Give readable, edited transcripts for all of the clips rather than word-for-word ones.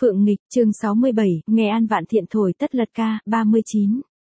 Phượng Nghịch, chương 67, nghe An Vạn Thiện thổi tất lật ca, 39.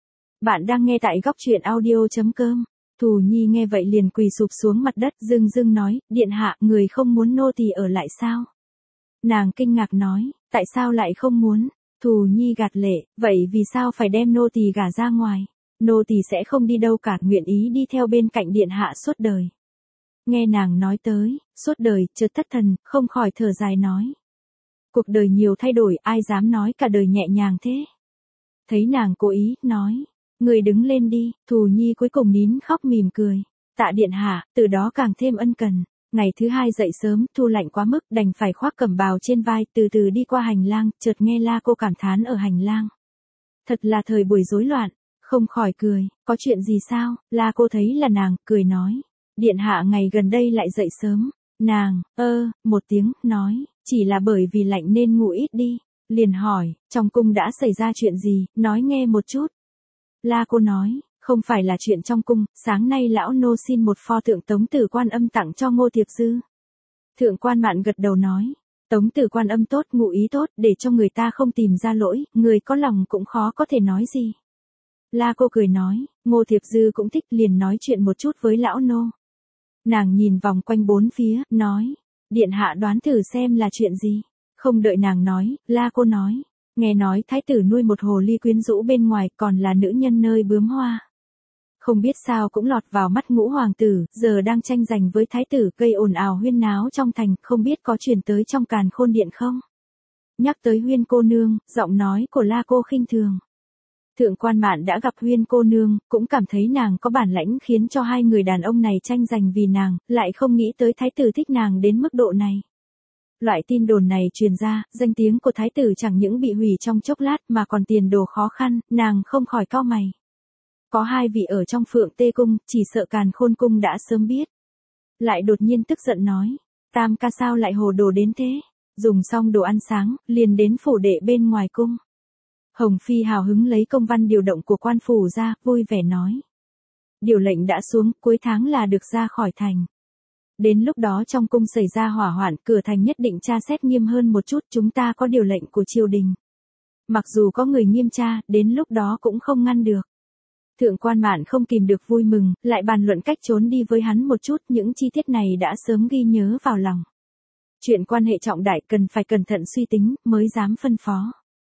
Bạn đang nghe tại góc truyện audio.com. Thù Nhi nghe vậy liền quỳ sụp xuống mặt đất, dưng nói, điện hạ, người không muốn nô tỳ ở lại sao? Nàng kinh ngạc nói, tại sao lại không muốn? Thù Nhi gạt lệ, vậy vì sao phải đem nô tỳ gả ra ngoài? Nô tỳ sẽ không đi đâu cả, nguyện ý đi theo bên cạnh điện hạ suốt đời. Nghe nàng nói tới, suốt đời, chợt thất thần, không khỏi thở dài nói. Cuộc đời nhiều thay đổi, ai dám nói cả đời nhẹ nhàng thế? Thấy nàng cố ý, nói, người đứng lên đi. Thù Nhi cuối cùng nín khóc mỉm cười. Tạ điện hạ, từ đó càng thêm ân cần. Ngày thứ hai dậy sớm, thu lạnh quá mức, đành phải khoác cẩm bào trên vai, từ từ đi qua hành lang, chợt nghe La Cô cảm thán ở hành lang. Thật là thời buổi rối loạn, không khỏi cười, có chuyện gì sao? La Cô thấy là nàng, cười nói, điện hạ ngày gần đây lại dậy sớm. Nàng, một tiếng, nói, chỉ là bởi vì lạnh nên ngủ ít đi. Liền hỏi, trong cung đã xảy ra chuyện gì, nói nghe một chút. La Cô nói, không phải là chuyện trong cung, sáng nay lão nô xin một pho tượng Tống Tử Quan Âm tặng cho Ngô Thiệp Dư. Thượng Quan Mạn gật đầu nói, Tống Tử Quan Âm tốt, ngụ ý tốt, để cho người ta không tìm ra lỗi, người có lòng cũng khó có thể nói gì. La Cô cười nói, Ngô Thiệp Dư cũng thích, liền nói chuyện một chút với lão nô. Nàng nhìn vòng quanh bốn phía, nói, điện hạ đoán thử xem là chuyện gì. Không đợi nàng nói, La Cô nói, nghe nói thái tử nuôi một hồ ly quyến rũ bên ngoài, còn là nữ nhân nơi bướm hoa. Không biết sao cũng lọt vào mắt Ngũ hoàng tử, giờ đang tranh giành với thái tử, gây ồn ào huyên náo trong thành, không biết có truyền tới trong Càn Khôn điện không? Nhắc tới Huyên cô nương, giọng nói của La Cô khinh thường. Thượng Quan Mạn đã gặp Huyên cô nương, cũng cảm thấy nàng có bản lãnh khiến cho hai người đàn ông này tranh giành vì nàng, lại không nghĩ tới thái tử thích nàng đến mức độ này. Loại tin đồn này truyền ra, danh tiếng của thái tử chẳng những bị hủy trong chốc lát mà còn tiền đồ khó khăn, nàng không khỏi cau mày. Có hai vị ở trong Phượng Tê Cung, chỉ sợ Càn Khôn Cung đã sớm biết. Lại đột nhiên tức giận nói, Tam ca sao lại hồ đồ đến thế? Dùng xong đồ ăn sáng, liền đến phủ đệ bên ngoài cung. Hồng Phi hào hứng lấy công văn điều động của quan phủ ra, vui vẻ nói. Điều lệnh đã xuống, cuối tháng là được ra khỏi thành. Đến lúc đó trong cung xảy ra hỏa hoạn, cửa thành nhất định tra xét nghiêm hơn một chút, chúng ta có điều lệnh của triều đình. Mặc dù có người nghiêm tra, đến lúc đó cũng không ngăn được. Thượng Quan Mạn không kìm được vui mừng, lại bàn luận cách trốn đi với hắn một chút, những chi tiết này đã sớm ghi nhớ vào lòng. Chuyện quan hệ trọng đại cần phải cẩn thận suy tính, mới dám phân phó.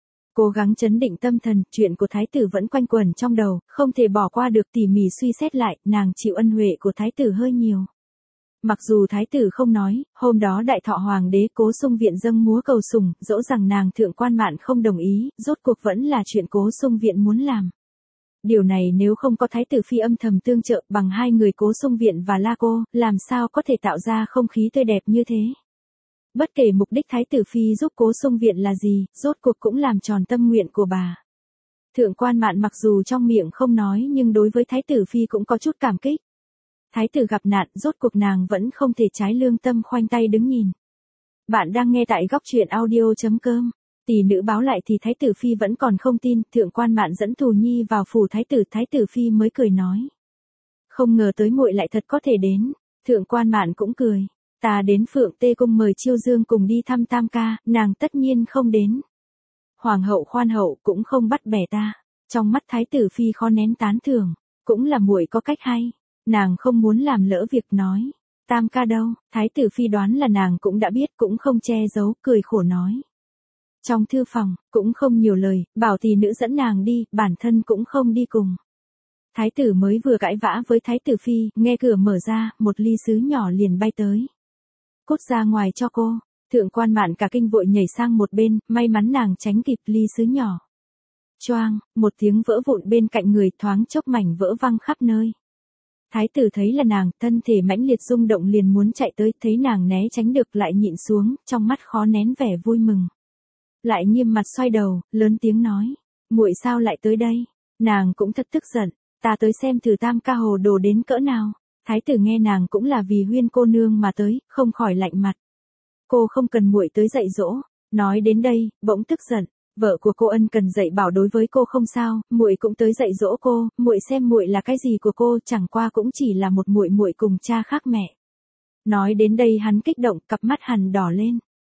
Cố gắng trấn định tâm thần, chuyện của thái tử vẫn quanh quẩn trong đầu, không thể bỏ qua được, tỉ mỉ suy xét lại, nàng chịu ân huệ của thái tử hơi nhiều. Mặc dù thái tử không nói, hôm đó đại thọ hoàng đế Cố Xung Viện dâng múa cầu sủng, dỗ rằng nàng Thượng Quan Mạn không đồng ý, rốt cuộc vẫn là chuyện Cố Xung Viện muốn làm. Điều này nếu không có thái tử phi âm thầm tương trợ, bằng hai người Cố Xung Viện và La Cô, làm sao có thể tạo ra không khí tươi đẹp như thế. Bất kể mục đích thái tử phi giúp Cố Xung Viện là gì, rốt cuộc cũng làm tròn tâm nguyện của bà. Thượng Quan Mạn mặc dù trong miệng không nói nhưng đối với thái tử phi cũng có chút cảm kích. Thái tử gặp nạn, rốt cuộc nàng vẫn không thể trái lương tâm khoanh tay đứng nhìn. Bạn đang nghe tại góc truyện audio.com. Tỷ nữ báo lại thì thái tử phi vẫn còn không tin, Thượng Quan Mạn dẫn Thù Nhi vào phủ thái tử phi mới cười nói. Không ngờ tới muội lại thật có thể đến. Thượng Quan Mạn cũng cười. Ta đến Phượng Tê Cung mời Chiêu Dương cùng đi thăm Tam ca, nàng tất nhiên không đến. Hoàng hậu khoan hậu cũng không bắt bẻ ta. Trong mắt thái tử phi khó nén tán thưởng, cũng là muội có cách hay. Nàng không muốn làm lỡ việc nói. Tam ca đâu? Thái tử phi đoán là nàng cũng đã biết, cũng không che giấu, cười khổ nói. Trong thư phòng, cũng không nhiều lời, bảo tỷ nữ dẫn nàng đi, bản thân cũng không đi cùng. Thái tử mới vừa cãi vã với thái tử phi, nghe cửa mở ra, một ly sứ nhỏ liền bay tới. Cút ra ngoài cho cô. Thượng Quan Mạn cả kinh vội nhảy sang một bên, may mắn nàng tránh kịp ly sứ nhỏ. Choang, một tiếng vỡ vụn bên cạnh người, thoáng chốc mảnh vỡ văng khắp nơi. Thái tử thấy là nàng, thân thể mãnh liệt rung động liền muốn chạy tới, thấy nàng né tránh được lại nhịn xuống, trong mắt khó nén vẻ vui mừng. Lại nghiêm mặt xoay đầu, lớn tiếng nói, muội sao lại tới đây? Nàng cũng thật tức giận, ta tới xem thử Tam ca hồ đồ đến cỡ nào. Thái tử nghe nàng cũng là vì Huyên cô nương mà tới, không khỏi lạnh mặt. Cô không cần muội tới dạy dỗ. Nói đến đây, bỗng tức giận, vợ của cô ân cần dạy bảo đối với cô không sao, muội cũng tới dạy dỗ cô, muội xem muội là cái gì của cô, chẳng qua cũng chỉ là một muội muội cùng cha khác mẹ. Nói đến đây hắn kích động, cặp mắt hằn đỏ lên.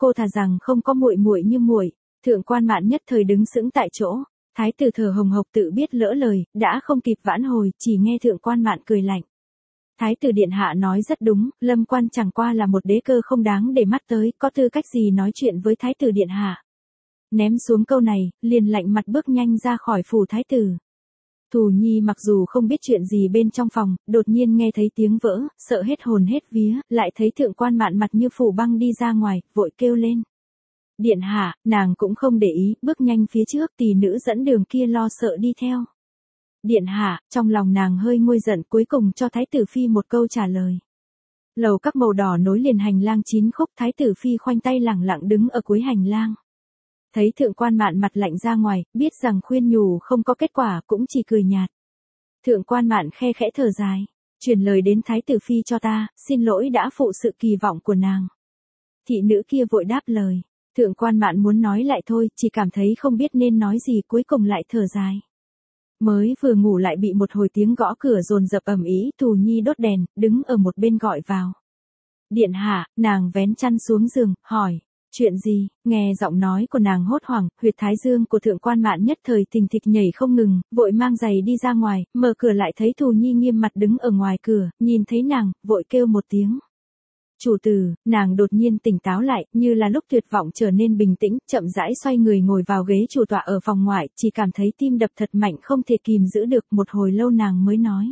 cô thà rằng không có muội muội như muội. Thượng quan Mạn nhất thời đứng sững tại chỗ, thái tử thở hồng hộc tự biết lỡ lời, đã không kịp vãn hồi, chỉ nghe thượng quan Mạn cười lạnh. Thái tử điện hạ nói rất đúng, Lâm Quan chẳng qua là một đế cơ không đáng để mắt tới, có tư cách gì nói chuyện với thái tử điện hạ. Ném xuống câu này, liền lạnh mặt bước nhanh ra khỏi phủ thái tử. Thù Nhi mặc dù không biết chuyện gì bên trong phòng, đột nhiên nghe thấy tiếng vỡ, sợ hết hồn hết vía, lại thấy thượng quan Mạn mặt như phủ băng đi ra ngoài, vội kêu lên. Điện hạ, nàng cũng không để ý, bước nhanh phía trước, tỷ nữ dẫn đường kia lo sợ đi theo. Điện hạ, trong lòng nàng hơi nguôi giận, cuối cùng cho thái tử phi một câu trả lời. Lầu các màu đỏ nối liền hành lang 9 khúc, thái tử phi khoanh tay lẳng lặng đứng ở cuối hành lang. Thấy thượng quan Mạn mặt lạnh ra ngoài, biết rằng khuyên nhủ không có kết quả, cũng chỉ cười nhạt. Thượng quan Mạn khe khẽ thở dài, truyền lời đến thái tử phi cho ta, xin lỗi đã phụ sự kỳ vọng của nàng. Thị nữ kia vội đáp lời. Thượng quan Mạn muốn nói lại thôi, chỉ cảm thấy không biết nên nói gì, cuối cùng lại thở dài. Mới vừa ngủ lại bị một hồi tiếng gõ cửa dồn dập ầm ĩ, Thù Nhi đốt đèn, đứng ở một bên gọi vào. Điện hạ, nàng vén chăn xuống giường, hỏi. Chuyện gì? Nghe giọng nói của nàng hốt hoảng, huyệt thái dương của thượng quan Mạn nhất thời thình thịch nhảy không ngừng, vội mang giày đi ra ngoài, mở cửa lại thấy Thù Nhi nghiêm mặt đứng ở ngoài cửa, nhìn thấy nàng, vội kêu một tiếng. Chủ tử, nàng đột nhiên tỉnh táo lại, như là lúc tuyệt vọng trở nên bình tĩnh, chậm rãi xoay người ngồi vào ghế chủ tọa ở phòng ngoại, chỉ cảm thấy tim đập thật mạnh không thể kìm giữ được, một hồi lâu nàng mới nói.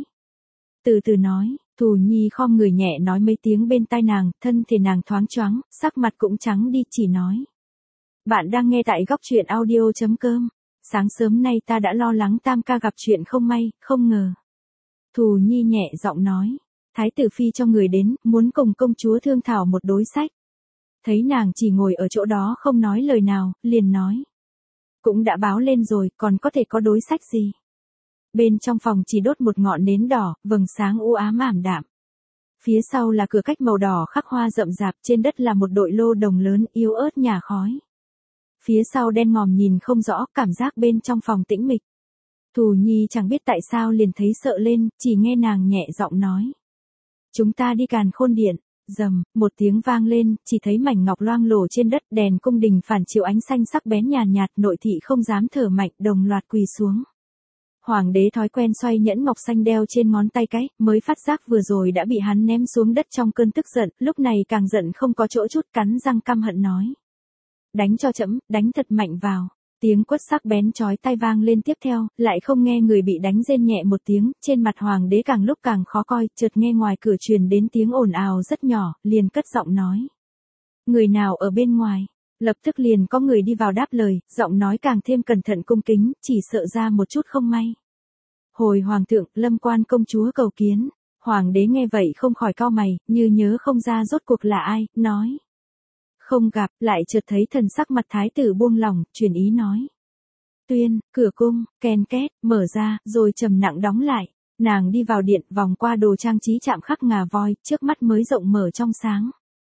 Từ từ nói, Thù Nhi khom người nhẹ nói mấy tiếng bên tai nàng, thân thể nàng thoáng choáng, sắc mặt cũng trắng đi, chỉ nói. Bạn đang nghe tại góc truyện audio.com. Sáng sớm nay ta đã lo lắng tam ca gặp chuyện không may, không ngờ. Thù Nhi nhẹ giọng nói. Thái tử phi cho người đến, muốn cùng công chúa thương thảo một đối sách. Thấy nàng chỉ ngồi ở chỗ đó không nói lời nào, liền nói. Cũng đã báo lên rồi, còn có thể có đối sách gì? Bên trong phòng chỉ đốt một ngọn nến đỏ, vầng sáng u ám ảm đạm. Phía sau là cửa cách màu đỏ khắc hoa rậm rạp, trên đất là một đội lô đồng lớn, yếu ớt nhả khói. Phía sau đen ngòm nhìn không rõ, cảm giác bên trong phòng tĩnh mịch. Thù Nhi chẳng biết tại sao liền thấy sợ lên, chỉ nghe nàng nhẹ giọng nói. Chúng ta đi Càn Khôn Điện. Rầm, một tiếng vang lên, chỉ thấy mảnh ngọc loang lổ trên đất, đèn cung đình phản chiếu ánh xanh sắc bén nhàn nhạt, nội thị không dám thở mạnh, đồng loạt quỳ xuống. Hoàng đế thói quen xoay nhẫn ngọc xanh đeo trên ngón tay cái, mới phát giác vừa rồi đã bị hắn ném xuống đất trong cơn tức giận, lúc này càng giận không có chỗ chút, cắn răng căm hận nói. Đánh cho trẫm, đánh thật mạnh vào. Tiếng quất sắc bén chói tai vang lên tiếp theo, lại không nghe người bị đánh rên nhẹ một tiếng, trên mặt hoàng đế càng lúc càng khó coi, chợt nghe ngoài cửa truyền đến tiếng ồn ào rất nhỏ, liền cất giọng nói. Người nào ở bên ngoài? Lập tức liền có người đi vào đáp lời, giọng nói càng thêm cẩn thận cung kính, chỉ sợ ra một chút không may. Hồi hoàng thượng, Lâm Quan công chúa cầu kiến. Hoàng đế nghe vậy không khỏi cau mày, như nhớ không ra rốt cuộc là ai, nói. Không gặp, lại chợt thấy thần sắc mặt thái tử buông lỏng, truyền ý nói. Tuyên, cửa cung, ken két, mở ra, rồi trầm nặng đóng lại. Nàng đi vào điện, vòng qua đồ trang trí chạm khắc ngà voi, trước mắt mới rộng mở trong sáng.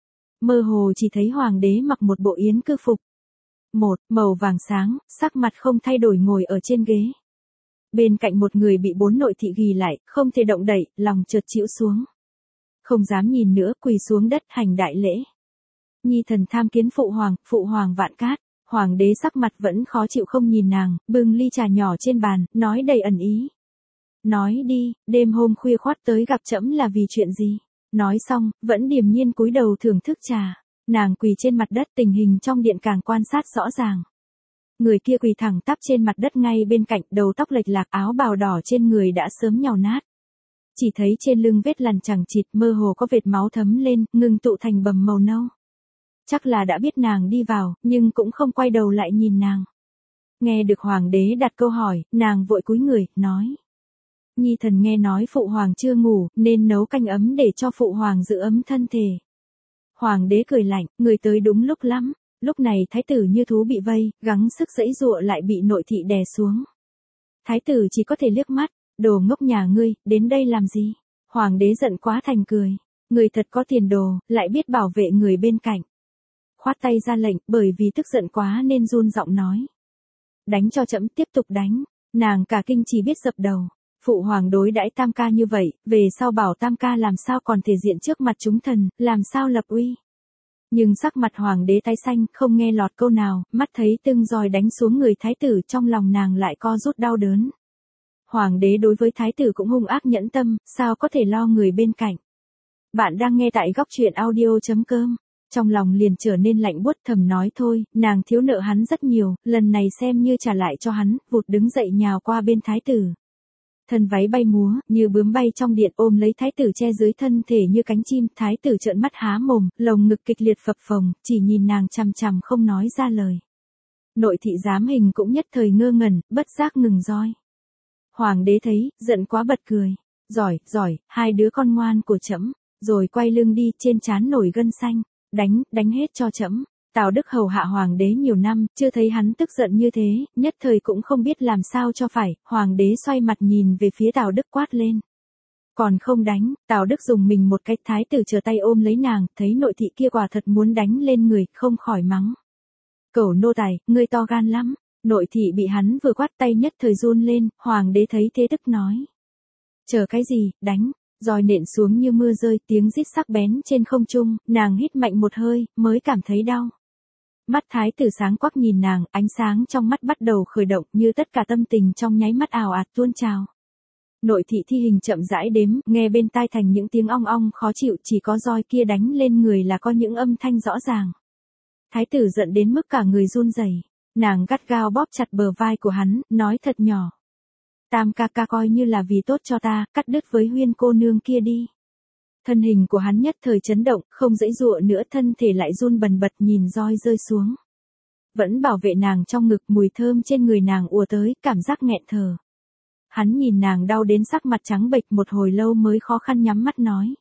Mơ hồ chỉ thấy hoàng đế mặc một bộ yến cư phục. Một, màu vàng sáng, sắc mặt không thay đổi ngồi ở trên ghế. Bên cạnh một người bị 4 nội thị ghì lại, không thể động đậy, lòng chợt chịu xuống. Không dám nhìn nữa, quỳ xuống đất hành đại lễ. Nhi thần tham kiến phụ hoàng vạn cát. Hoàng đế sắc mặt vẫn khó chịu không nhìn nàng, bưng ly trà nhỏ trên bàn, nói đầy ẩn ý. Nói đi, đêm hôm khuya khoắt tới gặp trẫm là vì chuyện gì? Nói xong, vẫn điềm nhiên cúi đầu thưởng thức trà. Nàng quỳ trên mặt đất, tình hình trong điện càng quan sát rõ ràng. Người kia quỳ thẳng tắp trên mặt đất ngay bên cạnh, đầu tóc lệch lạc, áo bào đỏ trên người đã sớm nhàu nát. Chỉ thấy trên lưng vết lằn chẳng chịt, mơ hồ có vệt máu thấm lên, ngưng tụ thành bầm màu nâu. Chắc là đã biết nàng đi vào, nhưng cũng không quay đầu lại nhìn nàng. Nghe được hoàng đế đặt câu hỏi, nàng vội cúi người, nói. Nhi thần nghe nói phụ hoàng chưa ngủ, nên nấu canh ấm để cho phụ hoàng giữ ấm thân thể. Hoàng đế cười lạnh, người tới đúng lúc lắm. Lúc này thái tử như thú bị vây, gắng sức giãy giụa lại bị nội thị đè xuống. Thái tử chỉ có thể liếc mắt, đồ ngốc nhà ngươi, đến đây làm gì? Hoàng đế giận quá thành cười. Người thật có tiền đồ, lại biết bảo vệ người bên cạnh. Khoát tay ra lệnh, bởi vì tức giận quá nên run giọng nói. Đánh cho trẫm, tiếp tục đánh. Nàng cả kinh chỉ biết dập đầu. Phụ hoàng đối đãi tam ca như vậy, về sau bảo tam ca làm sao còn thể diện trước mặt chúng thần, làm sao lập uy. Nhưng sắc mặt hoàng đế tái xanh, không nghe lọt câu nào, mắt thấy từng roi đánh xuống người thái tử, trong lòng nàng lại co rút đau đớn. Hoàng đế đối với thái tử cũng hung ác nhẫn tâm, sao có thể lo người bên cạnh. Bạn đang nghe tại góc truyện audio.com. Trong lòng liền trở nên lạnh buốt, thầm nói thôi, nàng thiếu nợ hắn rất nhiều, lần này xem như trả lại cho hắn, vụt đứng dậy nhào qua bên thái tử. Thân váy bay múa, như bướm bay trong điện, ôm lấy thái tử che dưới thân thể như cánh chim, thái tử trợn mắt há mồm, lồng ngực kịch liệt phập phồng, chỉ nhìn nàng chằm chằm không nói ra lời. Nội thị giám hình cũng nhất thời ngơ ngẩn, bất giác ngừng roi. Hoàng đế thấy, giận quá bật cười. Giỏi, giỏi, hai đứa con ngoan của trẫm. Rồi quay lưng đi, trên trán nổi gân xanh. Đánh hết cho trẫm. Tào Đức hầu hạ hoàng đế nhiều năm, chưa thấy hắn tức giận như thế, nhất thời cũng không biết làm sao cho phải, hoàng đế xoay mặt nhìn về phía Tào Đức quát lên. Còn không đánh, Tào Đức dùng mình một cái, thái tử trở tay ôm lấy nàng, thấy nội thị kia quả thật muốn đánh lên người, không khỏi mắng. Cẩu nô tài, ngươi to gan lắm. Nội thị bị hắn vừa quát tay nhất thời run lên, hoàng đế thấy thế tức nói. Chờ cái gì, đánh, roi nện xuống như mưa rơi, tiếng rít sắc bén trên không trung, nàng hít mạnh một hơi, mới cảm thấy đau. Mắt thái tử sáng quắc nhìn nàng, ánh sáng trong mắt bắt đầu khởi động như tất cả tâm tình trong nháy mắt ào ạt tuôn trào. Nội thị thi hình chậm rãi đếm, nghe bên tai thành những tiếng ong ong khó chịu, chỉ có roi kia đánh lên người là có những âm thanh rõ ràng. Thái tử giận đến mức cả người run rẩy. Nàng gắt gao bóp chặt bờ vai của hắn, nói thật nhỏ. Tam ca ca coi như là vì tốt cho ta, cắt đứt với Huyên cô nương kia đi. Thân hình của hắn nhất thời chấn động, không dãy dụa nữa, thân thể lại run bần bật nhìn roi rơi xuống. Vẫn bảo vệ nàng trong ngực, mùi thơm trên người nàng ùa tới, cảm giác nghẹn thở. Hắn nhìn nàng đau đến sắc mặt trắng bệch, một hồi lâu mới khó khăn nhắm mắt nói.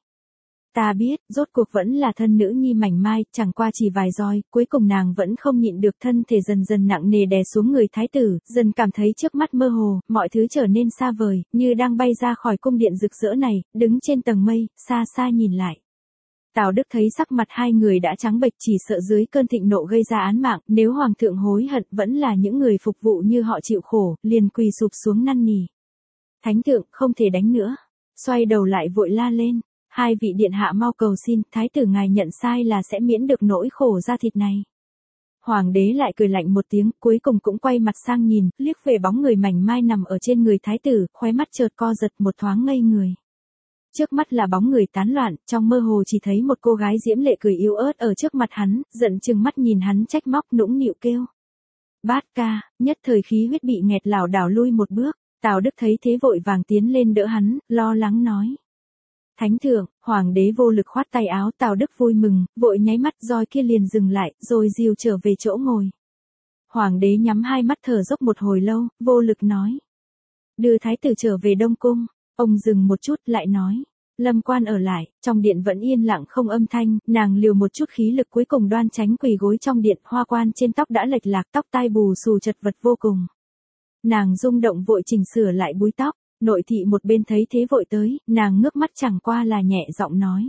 Ta biết, rốt cuộc vẫn là thân nữ nhi mảnh mai, chẳng qua chỉ vài roi, cuối cùng nàng vẫn không nhịn được, thân thể dần dần nặng nề đè xuống người thái tử, dần cảm thấy trước mắt mơ hồ, mọi thứ trở nên xa vời, như đang bay ra khỏi cung điện rực rỡ này, đứng trên tầng mây, xa xa nhìn lại. Tào Đức thấy sắc mặt hai người đã trắng bệch, chỉ sợ dưới cơn thịnh nộ gây ra án mạng, nếu hoàng thượng hối hận vẫn là những người phục vụ như họ chịu khổ, liền quỳ sụp xuống năn nỉ. Thánh thượng, không thể đánh nữa. Xoay đầu lại vội la lên. Hai vị điện hạ mau cầu xin, thái tử ngài nhận sai là sẽ miễn được nỗi khổ da thịt này. Hoàng đế lại cười lạnh một tiếng, cuối cùng cũng quay mặt sang nhìn, liếc về bóng người mảnh mai nằm ở trên người thái tử, khóe mắt chợt co giật, một thoáng ngây người. Trước mắt là bóng người tán loạn, trong mơ hồ chỉ thấy một cô gái diễm lệ cười yếu ớt ở trước mặt hắn, giận chừng mắt nhìn hắn trách móc, nũng nịu kêu. Bát ca, nhất thời khí huyết bị nghẹt, lảo đảo lui một bước. Tào Đức thấy thế vội vàng tiến lên đỡ hắn, lo lắng nói. Thánh thượng, hoàng đế vô lực khoát tay áo, Tào Đức vui mừng, vội nháy mắt, roi kia liền dừng lại, rồi dìu trở về chỗ ngồi. Hoàng đế nhắm hai mắt thở dốc một hồi lâu, vô lực nói. Đưa thái tử trở về Đông Cung. Ông dừng một chút, lại nói. Lâm quan ở lại, trong điện vẫn yên lặng không âm thanh, nàng liều một chút khí lực cuối cùng đoan tránh quỳ gối trong điện, hoa quan trên tóc đã lệch lạc, tóc tai bù xù chật vật vô cùng. Nàng rung động vội chỉnh sửa lại búi tóc. Nội thị một bên thấy thế vội tới, nàng ngước mắt chẳng qua là nhẹ giọng nói.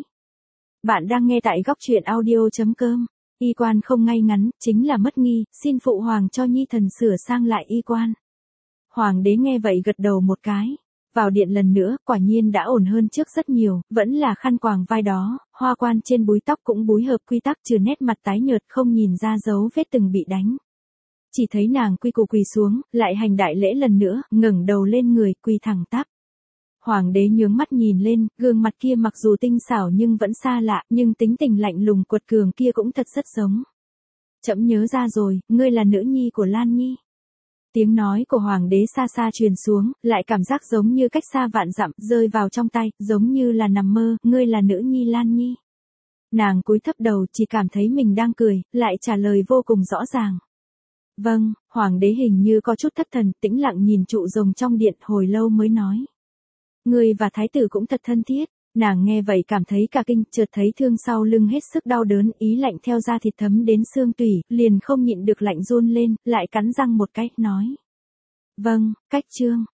Bạn đang nghe tại góc truyện audio.com. Y quan không ngay ngắn, chính là mất nghi, xin phụ hoàng cho nhi thần sửa sang lại y quan. Hoàng đế nghe vậy gật đầu một cái. Vào điện lần nữa, quả nhiên đã ổn hơn trước rất nhiều, vẫn là khăn quàng vai đó, hoa quan trên búi tóc cũng búi hợp quy tắc, trừ nét mặt tái nhợt không nhìn ra dấu vết từng bị đánh. Chỉ thấy nàng quy củ quỳ xuống, lại hành đại lễ lần nữa, ngẩng đầu lên người, quỳ thẳng tắp. Hoàng đế nhướng mắt nhìn lên, gương mặt kia mặc dù tinh xảo nhưng vẫn xa lạ, nhưng tính tình lạnh lùng quật cường kia cũng thật rất giống. Trẫm nhớ ra rồi, ngươi là nữ nhi của Lan Nhi. Tiếng nói của hoàng đế xa xa truyền xuống, lại cảm giác giống như cách xa vạn dặm, rơi vào trong tay, giống như là nằm mơ, ngươi là nữ nhi Lan Nhi. Nàng cúi thấp đầu, chỉ cảm thấy mình đang cười, lại trả lời vô cùng rõ ràng. Vâng, hoàng đế hình như có chút thất thần, tĩnh lặng nhìn trụ rồng trong điện, hồi lâu mới nói. Ngươi và thái tử cũng thật thân thiết. Nàng nghe vậy cảm thấy cả kinh, chợt thấy thương sau lưng hết sức đau đớn, ý lạnh theo da thịt thấm đến xương tủy, liền không nhịn được lạnh run lên, lại cắn răng một cái, nói. Vâng, cách trương.